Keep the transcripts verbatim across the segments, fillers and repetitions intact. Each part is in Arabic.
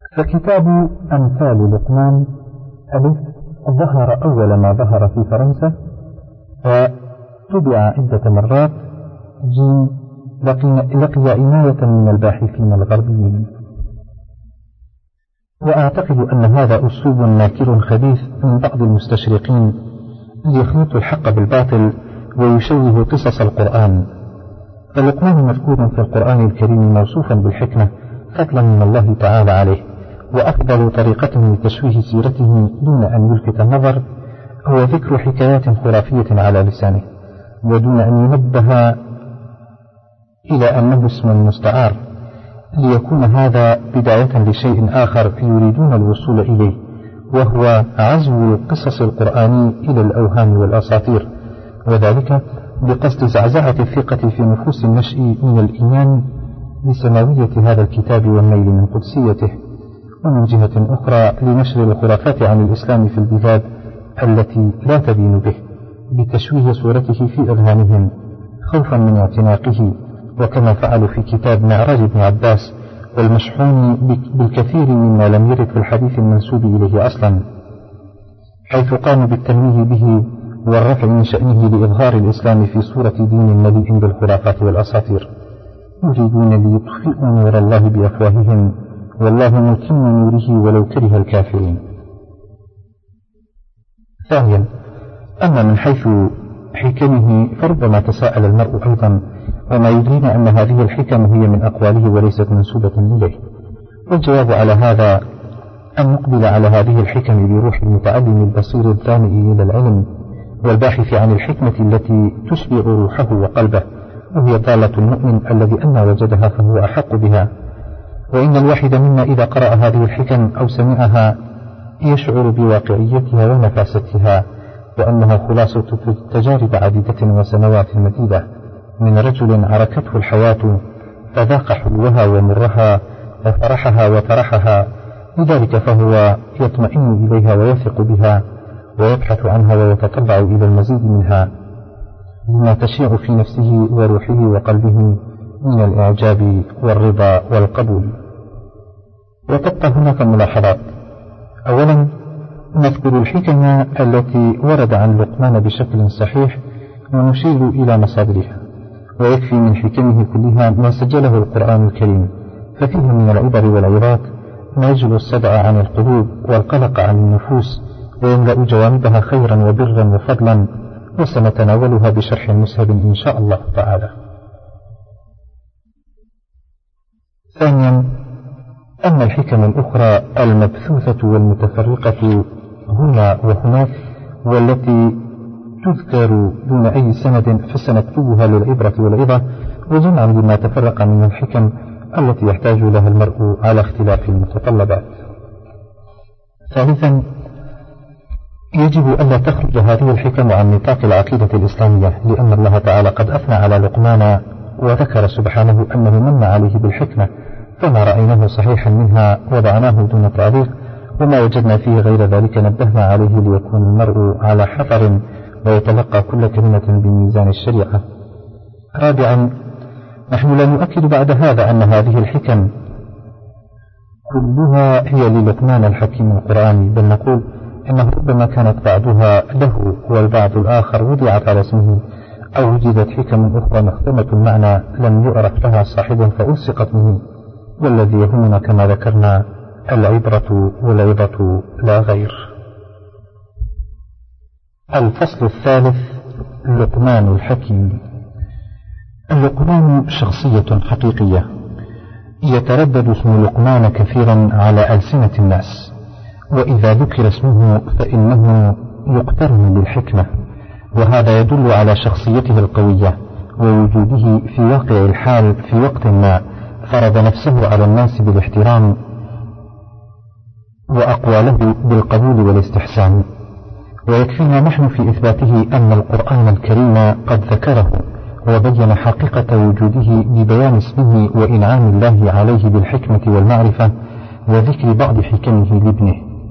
فكتاب أمثال لقمان ألف ظهر أول ما ظهر في فرنسا، وطبع عدة مرات. جيم لقي, لقي عناية من الباحثين الغربيين، وأعتقد أن هذا أسلوب ناكر خبيث من بعض المستشرقين ليخلطوا الحق بالباطل ويشوه قصص القرآن. فلقمان مذكور في القرآن الكريم موصوفا بالحكمة فضلا من الله تعالى عليه، وأفضل طريقة لتشويه سيرته دون أن يلفت النظر هو ذكر حكايات خرافية على لسانه، ودون أن ينبه إلى أنه اسم مستعار، ليكون هذا بداية لشيء آخر يريدون الوصول إليه، وهو عزو القصص القرآني إلى الأوهام والأساطير، وذلك بقصد زعزعة الثقة في نفوس النشء من الإيمان بسماوية هذا الكتاب والميل من قدسيته، ومن جهة أخرى لنشر الخرافات عن الإسلام في البلاد التي لا تدين به، بتشويه صورته في أذهانهم خوفا من اعتناقه، وكما فعلوا في كتاب معراج ابن عباس والمشحون بالكثير مما لم يرد في الحديث المنسوب إليه أصلا، حيث قاموا بالتنويه به والرفع من شأنه لإظهار الإسلام في صورة دين مليء بالخرافات والأساطير، يريدون ليطفئوا نور الله بأفواههم والله متم نوره ولو كره الكافرين. ثانيا، أما من حيث حكمه فربما تساءل المرء أيضا، وما يدرينا أن هذه الحكم هي من أقواله وليست منسوبة إليه. والجواب على هذا أن نقبل على هذه الحكم بروح المتعلم البصير الظامئ إلى العلم والباحث عن الحكمة التي تشبع روحه وقلبه، وهي ضالة المؤمن الذي أن وجدها فهو أحق بها. وإن الواحد منا إذا قرأ هذه الحكم أو سمعها يشعر بواقعيتها ونفاستها، وأنها خلاصة تجارب عديدة وسنوات مديدة من رجل عركته الحياة فذاق حلوها ومرها وفرحها وترحها، لذلك فهو يطمئن إليها ويثق بها ويبحث عنها ويتطلع إلى المزيد منها بما تشيع في نفسه وروحه وقلبه من الإعجاب والرضا والقبول. وتبقى هناك ملاحظات. أولا، نذكر الحكم التي ورد عن لقمان بشكل صحيح ونشير إلى مصادرها، ويكفي من حكمه كلها ما سجله القرآن الكريم، ففيه من العبر والعظات ما يجل الصدع عن القلوب والقلق عن النفوس ويملأ جوانبها خيرا وبرا وفضلا، وسنتناولها بشرح مسهب إن شاء الله تعالى. ثانيا، أما الحكم الأخرى المبثوثة والمتفرقة هنا وهناك والتي تذكر دون أي سند فسنكتبها للعبرة والعظة، وجمعا بما تفرق من الحكم التي يحتاج لها المرء على اختلاف المتطلبات. ثالثا، يجب ألا تخرج هذه الحكم عن نطاق العقيدة الإسلامية، لأن الله تعالى قد أثنى على لقمان وذكر سبحانه أنه من عليه بالحكمة، فما رأيناه صحيحا منها وضعناه دون تعليق، وما وجدنا فيه غير ذلك نبهنا عليه ليكون المرء على حذر ويتلقى كل كلمة بميزان الشريعة. رابعا، نحن لا نؤكد بعد هذا أن هذه الحكم كلها هي للقمان الحكيم القرآني، بل نقول إنه ربما كانت بعضها له والبعض الآخر وضعت على اسمه، أو وجدت حكم أخرى مختمة المعنى لم يعرف لها صاحب فألصقت به، والذي يهمنا كما ذكرنا العبرة والعظة لا غير. الفصل الثالث: لقمان الحكيم. اللقمان شخصية حقيقية، يتردد اسم لقمان كثيرا على ألسنة الناس، وإذا ذكر اسمه فإنه يقترن بالحكمة، وهذا يدل على شخصيته القوية ووجوده في واقع الحال في وقت ما فرض نفسه على الناس بالاحترام وأقواله بالقبول والاستحسان. ويكفينا نحن في إثباته أن القرآن الكريم قد ذكره وبين حقيقة وجوده ببيان اسمه وإنعام الله عليه بالحكمة والمعرفة وذكر بعض حكمه لابنه.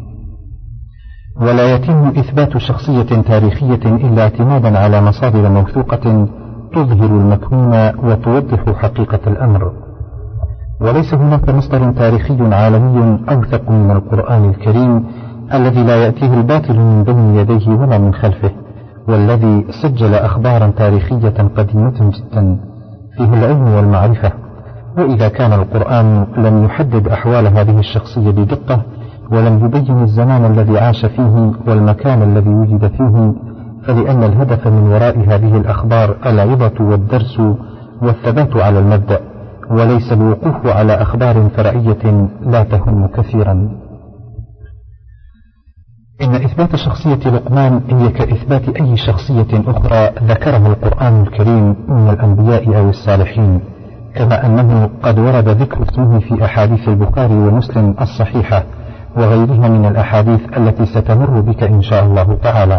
ولا يتم إثبات شخصية تاريخية إلا اعتمادا على مصادر موثوقة تظهر المكنون وتوضح حقيقة الأمر. وليس هناك مصدر تاريخي عالمي أوثق من القرآن الكريم الذي لا يأتيه الباطل من بين يديه ولا من خلفه، والذي سجل أخبارا تاريخية قديمة جدا فيه العلم والمعرفة. وإذا كان القرآن لم يحدد أحوال هذه الشخصية بدقة، ولم يبين الزمان الذي عاش فيه والمكان الذي وجد فيه، فلأن الهدف من وراء هذه الأخبار العظة والدرس والثبات على المبدأ، وليس الوقوف على أخبار فرعية لا تهم كثيرا. إن إثبات شخصية لقمان هي كإثبات أي شخصية أخرى ذكرها القرآن الكريم من الأنبياء أو الصالحين، كما أنه قد ورد ذكر اسمه في أحاديث البخاري ومسلم الصحيحة وغيرها من الأحاديث التي ستمر بك إن شاء الله تعالى.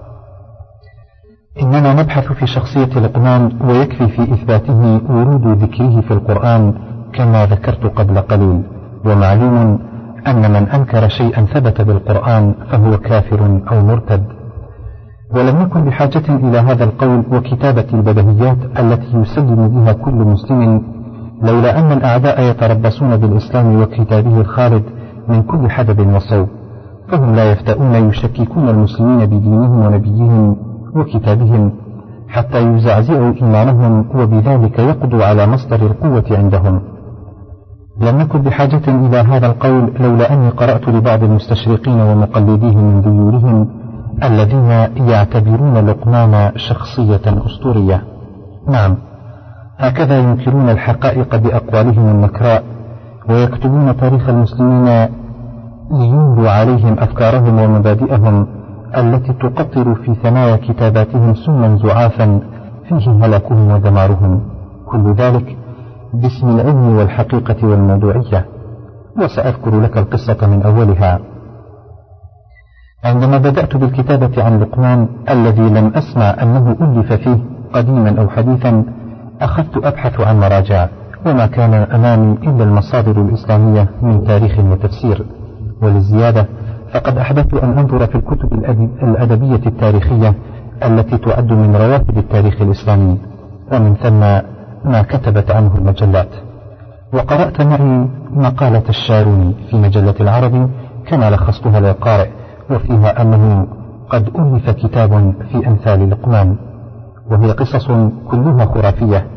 إننا نبحث في شخصية لقمان، ويكفي في إثباته ورود ذكره في القرآن كما ذكرت قبل قليل. ومعلوم أن من أنكر شيئا ثبت بالقرآن فهو كافر أو مرتد. ولم نكن بحاجة إلى هذا القول وكتابة البدهيات التي يسلم بها كل مسلم، لولا أن الأعداء يتربصون بالإسلام وكتابه الخالد من كل حدب وصوب، فهم لا يفتؤون يشككون المسلمين بدينهم ونبيهم وكتابهم حتى يزعزعوا إيمانهم، وبذلك يقضوا على مصدر القوة عندهم. لم نكن بحاجة إلى هذا القول لولا أني قرأت لبعض المستشرقين ومقلديهم من ذيولهم الذين يعتبرون لقمان شخصية أسطورية. نعم، هكذا ينكرون الحقائق بأقوالهم النكراء، ويكتبون تاريخ المسلمين ليملوا عليهم أفكارهم ومبادئهم التي تقطر في ثنايا كتاباتهم سما زعافا فيه هلاكهم ودمارهم، كل ذلك باسم العلم والحقيقة والموضوعية. وسأذكر لك القصة من أولها. عندما بدأت بالكتابة عن لقمان الذي لم أسمع أنه ألف فيه قديما أو حديثا، أخذت أبحث عن مراجع، وما كان أمامي إلا المصادر الإسلامية من تاريخ وتفسير. وللزيادة فقد أحببت أن أنظر في الكتب الأدبية التاريخية التي تعد من روافد التاريخ الإسلامي، ومن ثم ما كتبت عنه المجلات. وقرأت معي مقالة الشاروني في مجلة العربي كما لخصتها للقارئ، وفيها أنه قد ألف كتاب في أمثال لقمان، وهي قصص كلها خرافية.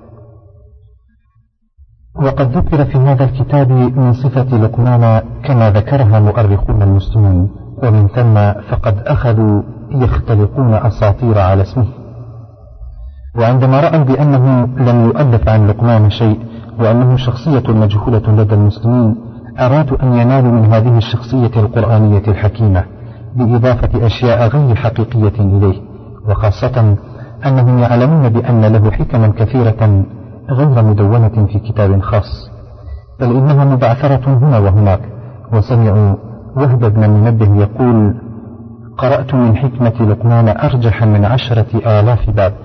وقد ذكر في هذا الكتاب من صفة لقمان كما ذكرها مؤرخون المسلمين، ومن ثم فقد أخذوا يختلقون أساطير على اسمه. وعندما رأوا بأنه لم يؤلف عن لقمان شيء وأنه شخصية مجهولة لدى المسلمين، أرادوا أن ينالوا من هذه الشخصية القرآنية الحكيمة بإضافة أشياء غير حقيقية إليه، وخاصة أنهم يعلمون بأن له حكما كثيرة غير مدونة في كتاب خاص، بل إنها مبعثرة هنا وهناك. وسمعوا وهب بن منبه يقول: قرأت من حكمة لقمان أرجح من عشرة آلاف باب.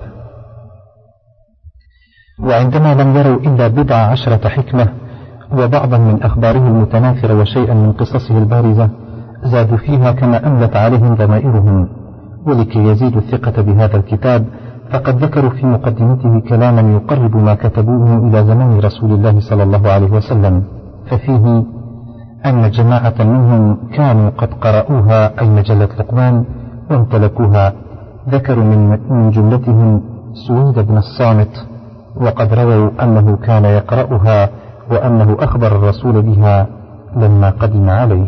وعندما لم يروا إلا بضع عشرة حكمة وبعضا من أخباره المتناثرة وشيئا من قصصه البارزة، زادوا فيها كما أملت عليهم ضمائرهم. ولكي يزيدوا الثقة بهذا الكتاب فقد ذكروا في مقدمته كلاما يقرب ما كتبوه إلى زمان رسول الله صلى الله عليه وسلم، ففيه أن جماعة منهم كانوا قد قرأوها أي مجلة لقمان وامتلكوها. ذكروا من جملتهم سويد بن الصامت، وقد رووا أنه كان يقرأها وأنه أخبر الرسول بها لما قدم عليه.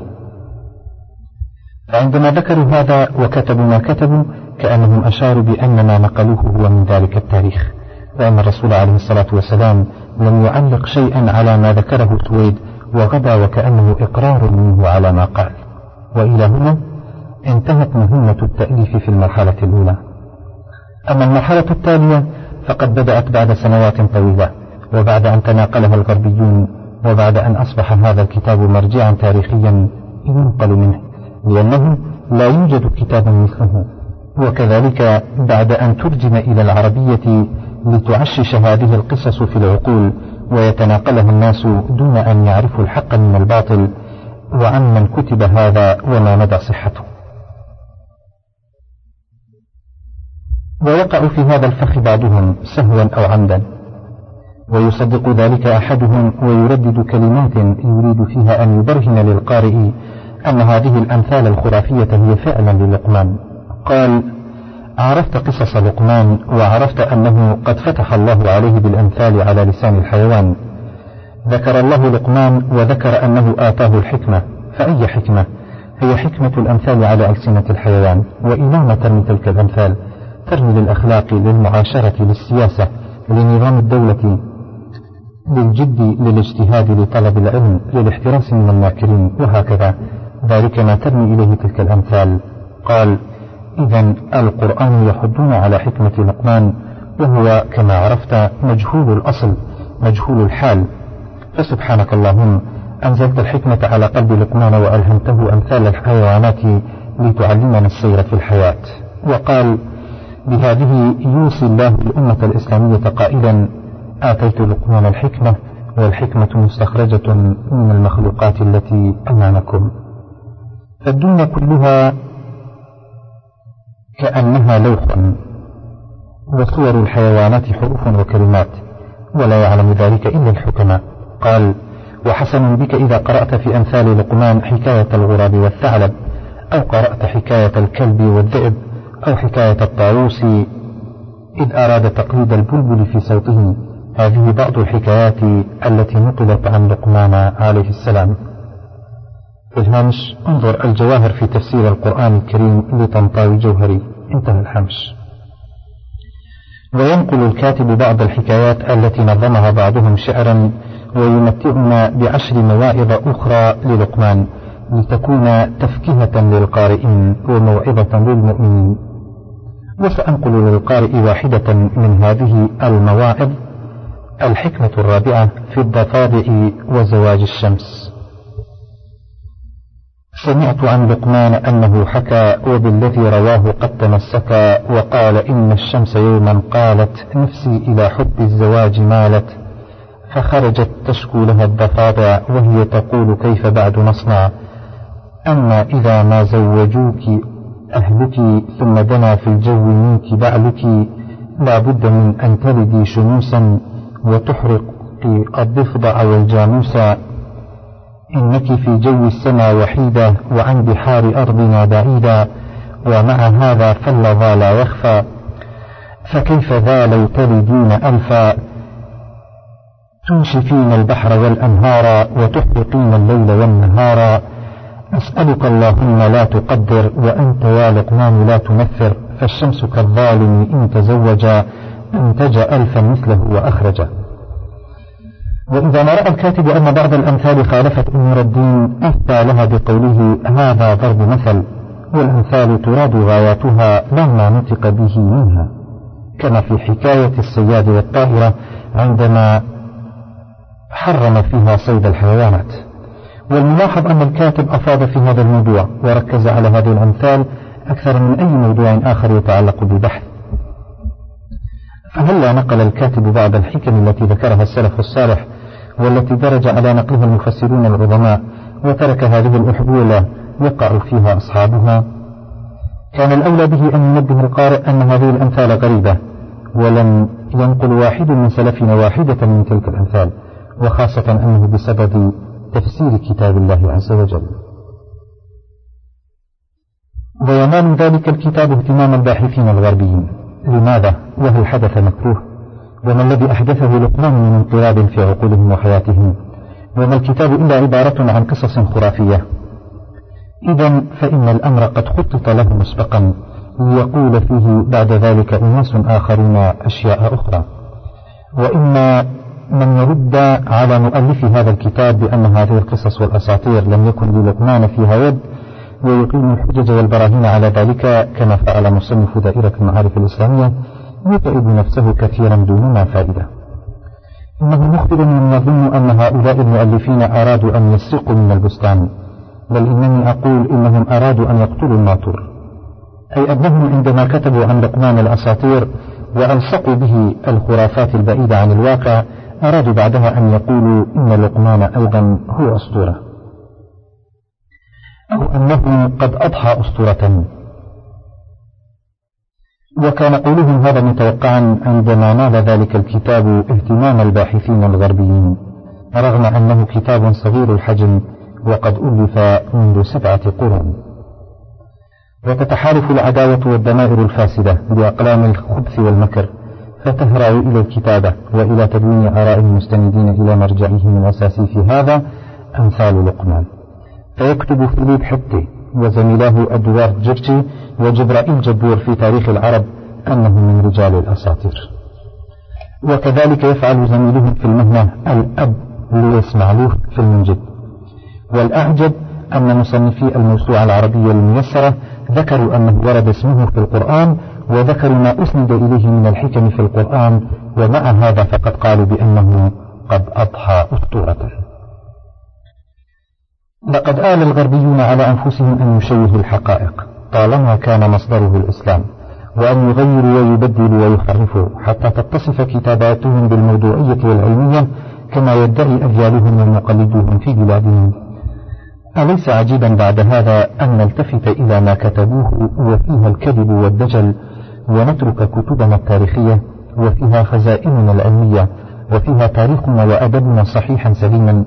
فعندما ذكروا هذا وكتبوا ما كتبوا كأنهم أشاروا بأن ما نقلوه هو من ذلك التاريخ، وأن الرسول عليه الصلاة والسلام لم يعلق شيئا على ما ذكره سويد، وغدا وكأنه إقرار منه على ما قال. وإلى هنا انتهت مهمة التأليف في المرحلة الأولى. أما المرحلة التالية فقد بدأت بعد سنوات طويلة، وبعد أن تناقلها الغربيون، وبعد أن أصبح هذا الكتاب مرجعا تاريخيا ينقل منه، لأنه لا يوجد كتاب مثله. وكذلك بعد أن ترجم إلى العربية لتعشش هذه القصص في العقول ويتناقلها الناس دون أن يعرفوا الحق من الباطل، وعمن كتب هذا وما مدى صحته. ويقع في هذا الفخ بعضهم سهوا أو عمدا. ويصدق ذلك أحدهم ويردد كلمات يريد فيها أن يبرهن للقارئ أن هذه الأمثال الخرافية هي فعلا للقمان. قال: عرفت قصص لقمان وعرفت أنه قد فتح الله عليه بالأمثال على لسان الحيوان. ذكر الله لقمان وذكر أنه آتاه الحكمة، فأي حكمة؟ هي حكمة الأمثال على ألسنة الحيوان. وإلى ما ترمي تلك الأمثال؟ ترمي للأخلاق، للمعاشرة، للسياسة، لنظام الدولة، للجد، للاجتهاد، لطلب العلم، للاحتراس من الماكرين، وهكذا. ذلك ما ترمي إليه تلك الأمثال. قال: إذن القرآن يحضون على حكمة لقمان، وهو كما عرفت مجهول الأصل مجهول الحال، فسبحانك اللهم أنزلت الحكمة على قلب لقمان وألهمته أمثال الحيوانات لتعلمنا السير في الحياة. وقال: بهذه يوصي الله الأمة الإسلامية قائلا: آتيت لقمان الحكمة، والحكمة مستخرجة من المخلوقات التي أمامكم. فالدنيا كلها كأنها لوح، وصور الحيوانات حروف وكلمات، ولا يعلم ذلك إلا الحكماء. قال: وحسن بك إذا قرأت في أمثال لقمان حكاية الغراب والثعلب، أو قرأت حكاية الكلب والذئب، أو حكاية الطاووس إذ أراد تقليد البلبل في صوته. هذه بعض الحكايات التي نقلت عن لقمان عليه السلام. الهامش: انظر الجواهر في تفسير القرآن الكريم لطنطاوي جوهري. انتهى الهامش. وينقل الكاتب بعض الحكايات التي نظمها بعضهم شعرا، ويمتعنا بعشر مواعظ أخرى للقمان لتكون تفكهة للقارئين وموعظة للمؤمنين. وسأنقل للقارئ واحدة من هذه المواعظ: الحكمة الرابعة في الضفادع وزواج الشمس. سمعت عن لقمان أنه حكى، وبالذي رواه قد تمسكا، وقال: إن الشمس يوما قالت: نفسي إلى حب الزواج مالت، فخرجت تشكو لها الضفادع، وهي تقول: كيف بعد نصنع؟ أما إذا ما زوجوك أهلك، ثم دنا في الجو منك بعلك، لا بد من أن تلدي شموسا، وتحرق الضفدع والجاموسا، إنك في جو السماء وحيدة، وعن بحار أرضنا بعيدة، ومع هذا فاللظى لا يخفى، فكيف ذا لو تلدين ألفا، تنشفين البحر والأنهار، وتحرقين الليل والنهار، أسألك اللهم لا تقدر، وأنت يا لقمان لا تنفر، فالشمس كالظالم إن تزوج، أنتج ألفا مثله وأخرج. وإذا ما رأى الكاتب أن بعض الأمثال خالفت أمور الدين، أفتى لها بقوله: هذا ضرب مثل، والأمثال تراد غاياتها لما نطق به منها، كما في حكاية الصياد والطائرة عندما حرم فيها صيد الحيوانات. والملاحظ أن الكاتب أفاض في هذا الموضوع وركز على هذه الأمثال أكثر من أي موضوع آخر يتعلق بالبحث. فهلا نقل الكاتب بعض الحكم التي ذكرها السلف الصالح والتي درج على نقلها المفسرون العظماء، وترك هذه الأحبولة يقع فيها أصحابها؟ كان الأولى به أن ينبه القارئ أن هذه الأمثال غريبة، ولم ينقل واحد من سلفنا واحدة من تلك الأمثال، وخاصة أنه بسبب تفسير كتاب الله عز وجل. وينال ذلك الكتاب اهتمام الباحثين الغربيين. لماذا؟ وهل حدث مكروه؟ وما الذي أحدثه لقمان من انقلاب في عقولهم وحياتهم؟ وما الكتاب إلا عبارة عن قصص خرافية؟ إذن فإن الأمر قد خطط له مسبقا، ليقول فيه بعد ذلك أناس آخرون أشياء أخرى. وإما من يرد على مؤلف هذا الكتاب بأن هذه القصص والأساطير لم يكن للقمان فيها يد، ويقيم الحجج والبراهين على ذلك كما فعل مصنف دائرة المعارف الإسلامية، يتعب نفسه كثيرا دون ما فائدة. إنه مخبر من يظن أن هؤلاء المؤلفين أرادوا أن يسرقوا من البستان، بل إنني أقول إنهم أرادوا أن يقتلوا الناطور، أي أنهم عندما كتبوا عن لقمان الأساطير وألصقوا به الخرافات البعيدة عن الواقع، أرادوا بعدها أن يقولوا إن لقمان أيضا هو أسطورة، أو أنه قد أضحى أسطورة. وكان قولهم هذا متوقعا عندما نال ذلك الكتاب اهتمام الباحثين الغربيين، رغم أنه كتاب صغير الحجم وقد ألف منذ سبعة قرون. وتتحالف العداوة والدمائر الفاسدة بأقلام الخبث والمكر، فتهرع إلى الكتابة وإلى تدوين آراء المستندين إلى مرجعهم الأساسي في هذا أمثال لقمان. فيكتب فيليب حبتي وزميلاه أدوارد جرجي وجبرائيل جبور في تاريخ العرب أنه من رجال الأساطير. وكذلك يفعل زميلهم في المهنة الأب لويس معلوف في المنجد. والأعجب أن مصنفي الموسوعة العربية الميسرة ذكروا أنه ورد اسمه في القرآن، وذكروا ما أسند إليه من الحكم في القرآن، ومع هذا فقد قالوا بأنه قد أضحى أسطورة. لقد آل الغربيون على أنفسهم أن يشوهوا الحقائق طالما كان مصدره الإسلام، وأن يغيروا ويبدلوا ويحرفوا حتى تتصف كتاباتهم بالموضوعية والعلمية كما يدعي أجيالهم ومقلدوهم في بلادهم. أليس عجيبا بعد هذا أن نلتفت إلى ما كتبوه وفيها الكذب والدجل، ونترك كتبنا التاريخية وفيها خزائننا العلمية وفيها تاريخنا وأدبنا صحيحا سليما؟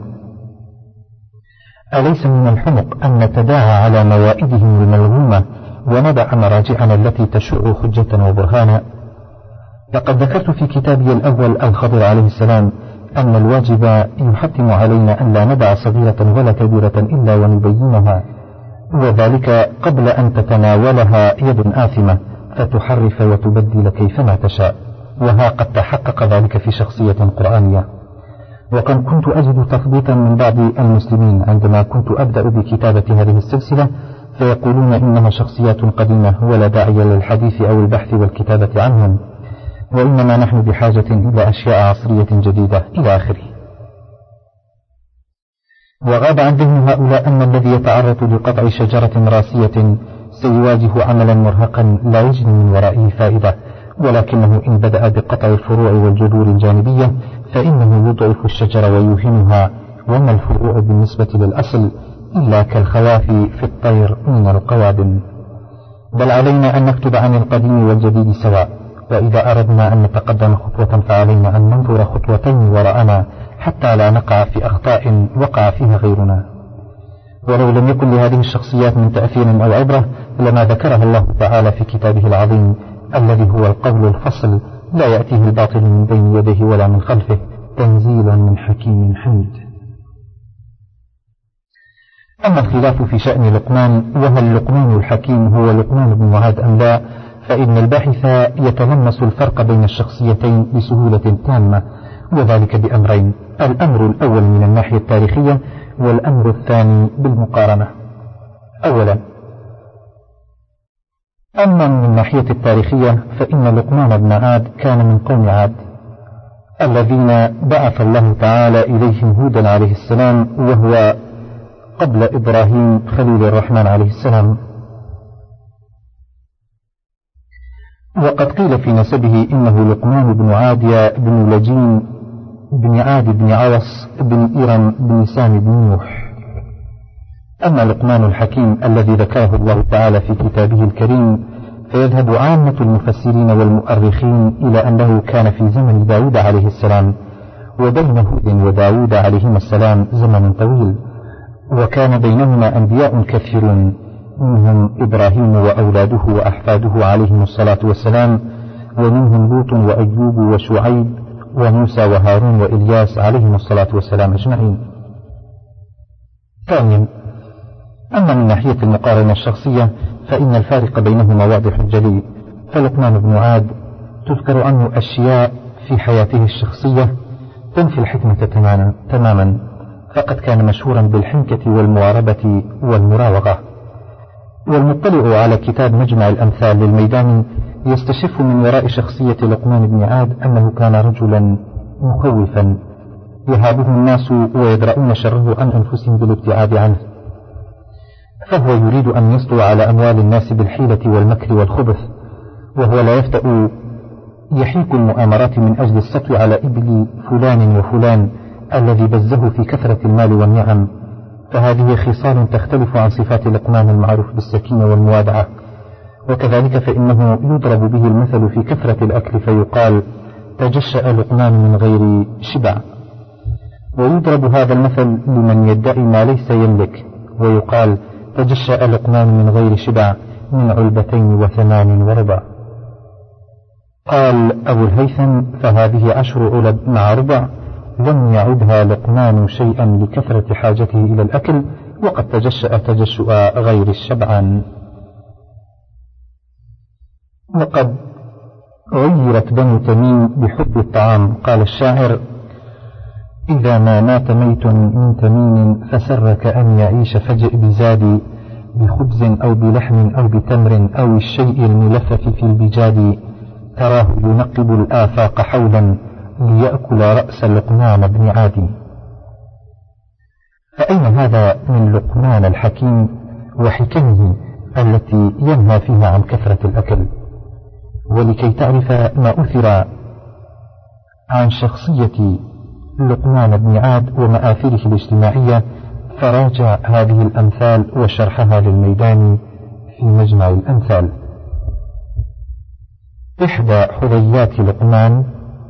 أليس من الحمق أن نتداعى على موائدهم الملغومة وندع مراجعنا التي تشع حجة وبرهانا؟ لقد ذكرت في كتابي الأول الخضر عليه السلام أن الواجب يحتم علينا أن لا ندع صغيرة ولا كبيرة إلا ونبينها، وذلك قبل أن تتناولها يد آثمة فتحرف وتبدل كيفما تشاء، وها قد تحقق ذلك في شخصية قرآنية. وقد كنت أجد تثبيتا من بعض المسلمين عندما كنت أبدأ بكتابة هذه السلسلة، فيقولون إنها شخصيات قديمة ولا داعي للحديث أو البحث والكتابة عنهم، وإنما نحن بحاجة إلى أشياء عصرية جديدة إلى آخره. وغاب عن ذهن هؤلاء أن الذي يتعرض لقطع شجرة راسية سيواجه عملا مرهقا لا يجني من ورائه فائدة، ولكنه إن بدأ بقطع الفروع والجذور الجانبية فإنه يضعف الشجرة ويوهنها، وما الفروع بالنسبة للأصل إلا كالخواف في الطير من القوادم. بل علينا أن نكتب عن القديم والجديد سواء، وإذا أردنا أن نتقدم خطوة فعلينا أن ننظر خطوتين وراءنا حتى لا نقع في أخطاء وقع فيها غيرنا. ولو لم يكن لهذه الشخصيات من تأثير أو عبرة لما ذكرها الله تعالى في كتابه العظيم الذي هو القول الفصل لا يأتيه الباطل من بين يديه ولا من خلفه، تنزيلا من حكيم حميد. أما الخلاف في شأن لقمان وهل لقمان الحكيم هو لقمان بن معاذ أم لا، فإن الباحث يتلمس الفرق بين الشخصيتين بسهولة تامة، وذلك بأمرين: الأمر الأول من الناحية التاريخية، والأمر الثاني بالمقارنة. أولا، أما من الناحية التاريخية فإن لقمان بن عاد كان من قوم عاد الذين بعث الله تعالى إليهم هودا عليه السلام، وهو قبل إبراهيم خليل الرحمن عليه السلام. وقد قيل في نسبه إنه لقمان بن عادية بن لجين بن عاد بن عوص بن إيرم بن سام بن نوح. أما لقمان الحكيم الذي ذكره الله تعالى في كتابه الكريم فيذهب عامة المفسرين والمؤرخين إلى أنه كان في زمن داود عليه السلام، وبين هود وداود عليهما السلام زمن طويل، وكان بينهما أنبياء كثيرون منهم إبراهيم وأولاده وأحفاده عليهم الصلاة والسلام، ومنهم لوط وأيوب وشعيب وموسى وهارون وإلياس عليهم الصلاة والسلام أجمعين. ثانيا، أما من ناحية المقارنة الشخصية فإن الفارق بينهما واضح جلي، فلقمان بن عاد تذكر عنه أشياء في حياته الشخصية تنفي الحكمة تماما، فقد كان مشهورا بالحنكة والمواربة والمراوغة. والمطلع على كتاب مجمع الأمثال للميداني يستشف من وراء شخصية لقمان بن عاد أنه كان رجلا مخوفا يهابه الناس ويدرؤون شره عن أنفسهم بالابتعاد عنه، فهو يريد أن يسطو على أموال الناس بالحيلة والمكر والخبث، وهو لا يفتأ يحيك المؤامرات من أجل السطو على إبل فلان وفلان الذي بزه في كثرة المال والنعم. فهذه خصال تختلف عن صفات لقمان المعروف بالسكينة والموادعة، وكذلك فإنه يضرب به المثل في كثرة الأكل فيقال تجشأ لقمان من غير شبع، ويضرب هذا المثل لمن يدعي ما ليس يملك ويقال تجشأ لقمان من غير شبع من علبتين وثمان وربع. قال أبو الهيثم فهذه عشر علب مع ربع لم يعدها لقمان شيئا لكثرة حاجته إلى الأكل، وقد تجشأ تجشؤ غير الشبعان. وقد غيرت بنو تميم بحب الطعام. قال الشاعر إذا ما مات ميت من تميم فسرك أن يعيش فجئ بزادي بخبز أو بلحم أو بتمر أو الشيء الملفف في البجاد تراه ينقب الآفاق حولا ليأكل رأس لقمان بن عادي. فأين هذا من لقمان الحكيم وحكمه التي ينهى فيها عن كثرة الأكل؟ ولكي تعرف ما أثر عن شخصية لقمان بن عاد ومآثره الاجتماعية فراجع هذه الأمثال وشرحها للميدان في مجمع الأمثال. إحدى حذيات لقمان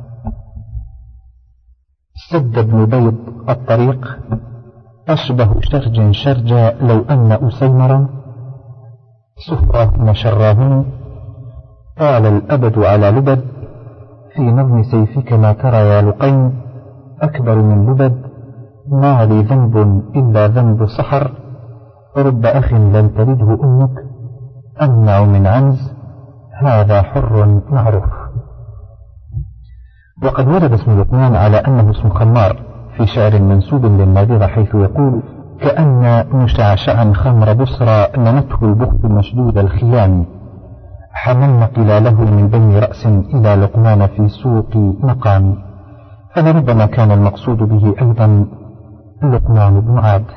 سد ابن بيض الطريق أشبه شرج شرجا لو أن أسيمرا صفراهن شراهن قال الأبد على لبد في نظم سيفك ما ترى يا لقين أكبر من لبد ما لي ذنب إلا ذنب صحر رب أخ لم تلده أمك أمنع من عنز هذا حر معروف. وقد ورد اسم لقمان على أنه اسم خمار في شعر منسوب للنابغة حيث يقول كأن مشعشعا خمر بصرى نمته البخت مشدود الخيام حملن قلاله من بين رأس إلى لقمان في سوق مقام. فلربما كان المقصود به أيضا لقمان بن عاد.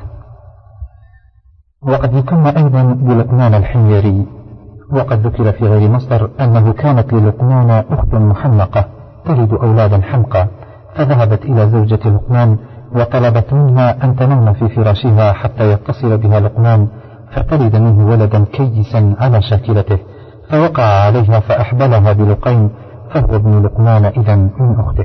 وقد يكون أيضا بلقمان الحميري. وقد ذكر في غير مصدر أنه كانت للقمان أخت محمقة تلد أولادا حمقى فذهبت إلى زوجة لقمان وطلبت منها أن تنام في فراشها حتى يتصل بها لقمان فتلد منه ولدا كيسا على شاكلته فوقع عليها فأحبلها بلقين فهو ابن لقمان إذن من أخته.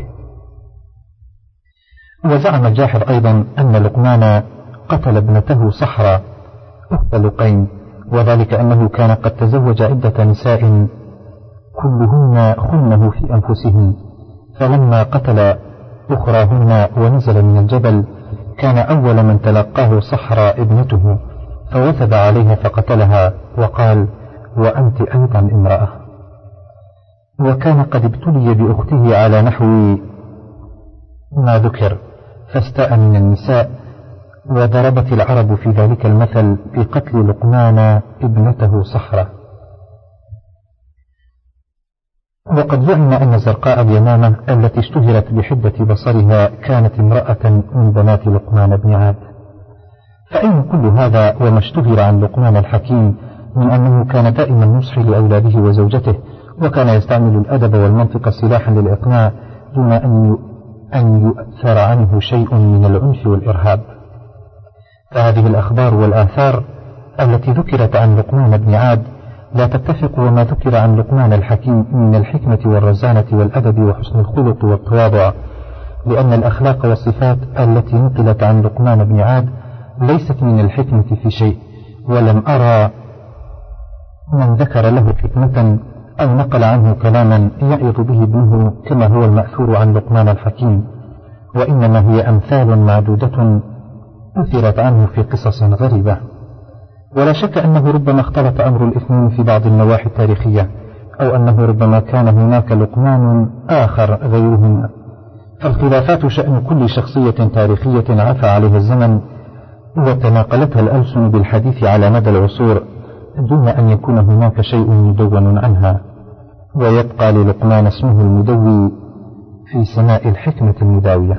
وزعم الجاحظ أيضا أن لقمان قتل ابنته صحرا أخت لقين وذلك أنه كان قد تزوج عدة نساء كلهن خنه في أنفسهن فلما قتل أخراهن ونزل من الجبل كان أول من تلقاه صحرا ابنته فوثب عليها فقتلها وقال وأنت أيضا امرأة. وكان قد ابتلي بأخته على نحو ما ذكر فاستاء من النساء وضربت العرب في ذلك المثل بقتل لقمان ابنته صحرة. وقد زعم أن زرقاء اليمامة التي اشتهرت بحدة بصرها كانت امرأة من بنات لقمان بن عاد. فأين كل هذا وما اشتهر عن لقمان الحكيم من أنه كان دائما النصح لأولاده وزوجته وكان يستعمل الأدب والمنطق سلاحا للإقناع دون أن يؤثر عنه شيء من العنف والإرهاب. فهذه الأخبار والآثار التي ذكرت عن لقمان بن عاد لا تتفق وما ذكر عن لقمان الحكيم من الحكمة والرزانة والأدب وحسن الخلق والتواضع، لأن الأخلاق والصفات التي نقلت عن لقمان بن عاد ليست من الحكمة في شيء، ولم أرى من ذكر له حكمة أو نقل عنه كلاما يعظ به ابنه كما هو المأثور عن لقمان الحكيم، وإنما هي أمثال معدودة أثرت عنه في قصص غريبة. ولا شك أنه ربما اختلط أمر الاثنين في بعض النواحي التاريخية، أو أنه ربما كان هناك لقمان آخر غيرهما. فالخلافات شأن كل شخصية تاريخية عفى عليها الزمن وتناقلتها الألسن بالحديث على مدى العصور دون أن يكون هناك شيء مدون عنها، ويبقى للقمان اسمه المدوي في سماء الحكمة المداوية.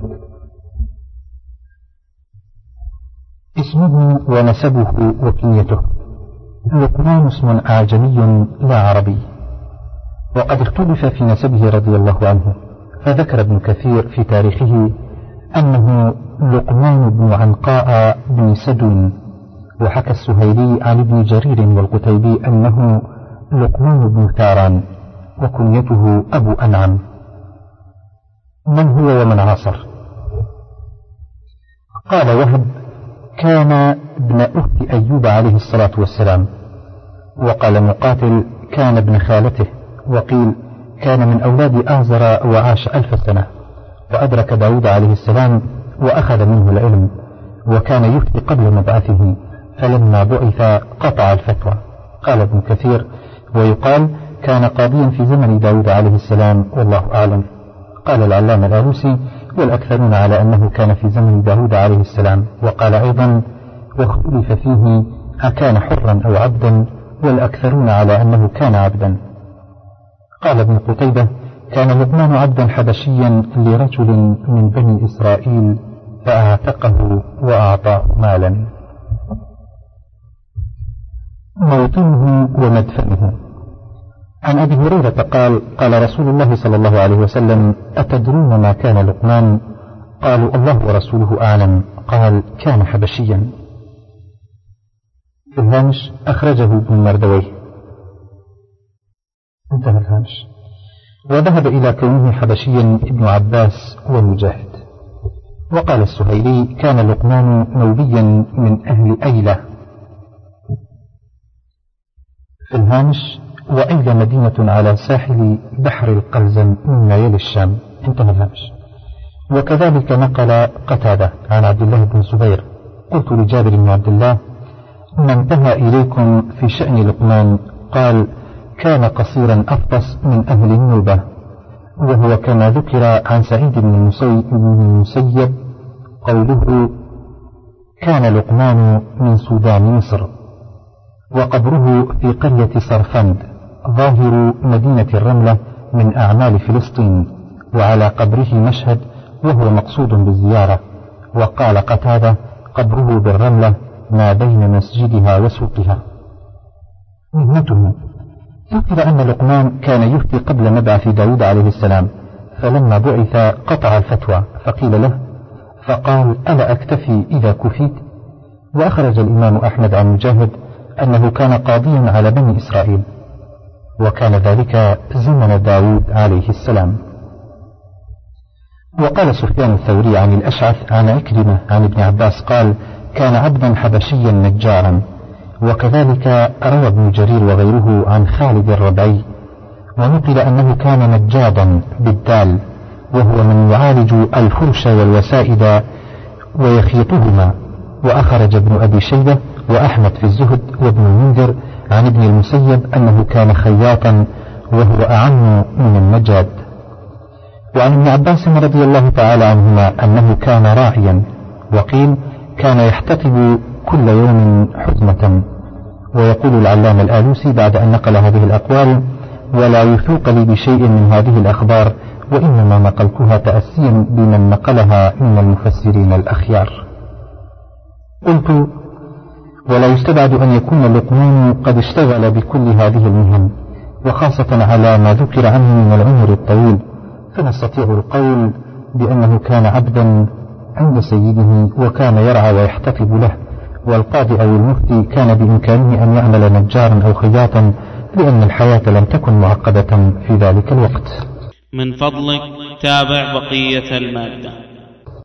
اسمه ونسبه وكنيته. لقمان اسم أعجمي لا عربي، وقد اختلف في نسبه رضي الله عنه، فذكر ابن كثير في تاريخه أنه لقمان بن عنقاء بن سدون، وحكى السهيلي عن ابن جرير والقتيبي أنه لقمان بن ثاران وكنيته أبو أنعم. من هو ومن عاصر؟ قال وهب كان ابن أخت أيوب عليه الصلاة والسلام، وقال مقاتل كان ابن خالته، وقيل كان من أولاد آزر وعاش ألف سنة، وأدرك داود عليه السلام وأخذ منه العلم، وكان يفتي قبل مبعثه، فلما بعث قطع الفتوى. قال ابن كثير ويقال كان قاضيا في زمن داود عليه السلام، والله أعلم. قال العلامة الآلوسي والأكثرون على أنه كان في زمن داود عليه السلام. وقال أيضا واختلف فيه أكان حرا أو عبدا، والأكثرون على أنه كان عبدا. قال ابن قتيبة كان لقمان عبدا حبشيا لرجل من بني إسرائيل فأعتقه وأعطاه مالا. موطنه ومدفنه. عن أبي هريرة قال قال رسول الله صلى الله عليه وسلم أتدرون ما كان لقمان؟ قالوا الله ورسوله أعلم. قال كان حبشيا. في الهامش أخرجه ابن مردويه. انتهى الهامش. وذهب إلى كونه حبشيا ابن عباس ومجاهد. وقال السهيلي كان لقمان نوبيا من أهل أيلة. في الهامش وأيلة مدينة على ساحل بحر القلزم مما يلي الشام. انتهى الهامش. وكذلك نقل قتادة عن عبد الله بن الزبير قلت لجابر بن عبد الله ما انتهى إليكم في شأن لقمان؟ قال كان قصيرا أفطس من أهل النوبة، وهو كما ذكر عن سعيد بن المسيب قوله كان لقمان من سودان مصر، وقبره في قرية صرفند ظاهر مدينة الرملة من أعمال فلسطين، وعلى قبره مشهد وهو مقصود بالزيارة. وقال قتادة قبره بالرملة ما بين مسجدها وسوقها. مهنته. ذكر أن لقمان كان يفتي قبل مبعث داود عليه السلام، فلما بعث قطع الفتوى فقيل له فقال ألا أكتفي إذا كفيت؟ وأخرج الإمام أحمد عن مجاهد أنه كان قاضيا على بني إسرائيل، وكان ذلك زمن داود عليه السلام. وقال سفيان الثوري عن الأشعث عن عكرمة عن ابن عباس قال كان عبدا حبشيا نجارا. وكذلك روى ابن جرير وغيره عن خالد الربعي، ونقل أنه كان نجادا بالدال، وهو من يعالج الفرش والوسائد ويخيطهما. وأخرج ابن أبي شيبة وأحمد في الزهد وابن المنذر عن ابن المسيب أنه كان خياطا، وهو أعم من النجاد. وعن ابن عباس رضي الله تعالى عنهما أنه كان راعيا، وقيل كان يحتطب كل يوم حزمة. ويقول العلامة الآلوسي بعد أن نقل هذه الأقوال ولا يثوق لي بشيء من هذه الأخبار، وإنما نقلتها تأسيا بمن نقلها من المفسرين الأخيار. قلت ولا يستبعد أن يكون لقمان قد اشتغل بكل هذه المهن، وخاصة على ما ذكر عنه من العمر الطويل، فنستطيع القول بأنه كان عبدا عند سيده وكان يرعى ويحتفظ له، والقاضي أو المفتي كان بإمكانه أن يعمل نجارا أو خياطا، لأن الحياة لم تكن معقدة في ذلك الوقت. من فضلك تابع بقية المادة.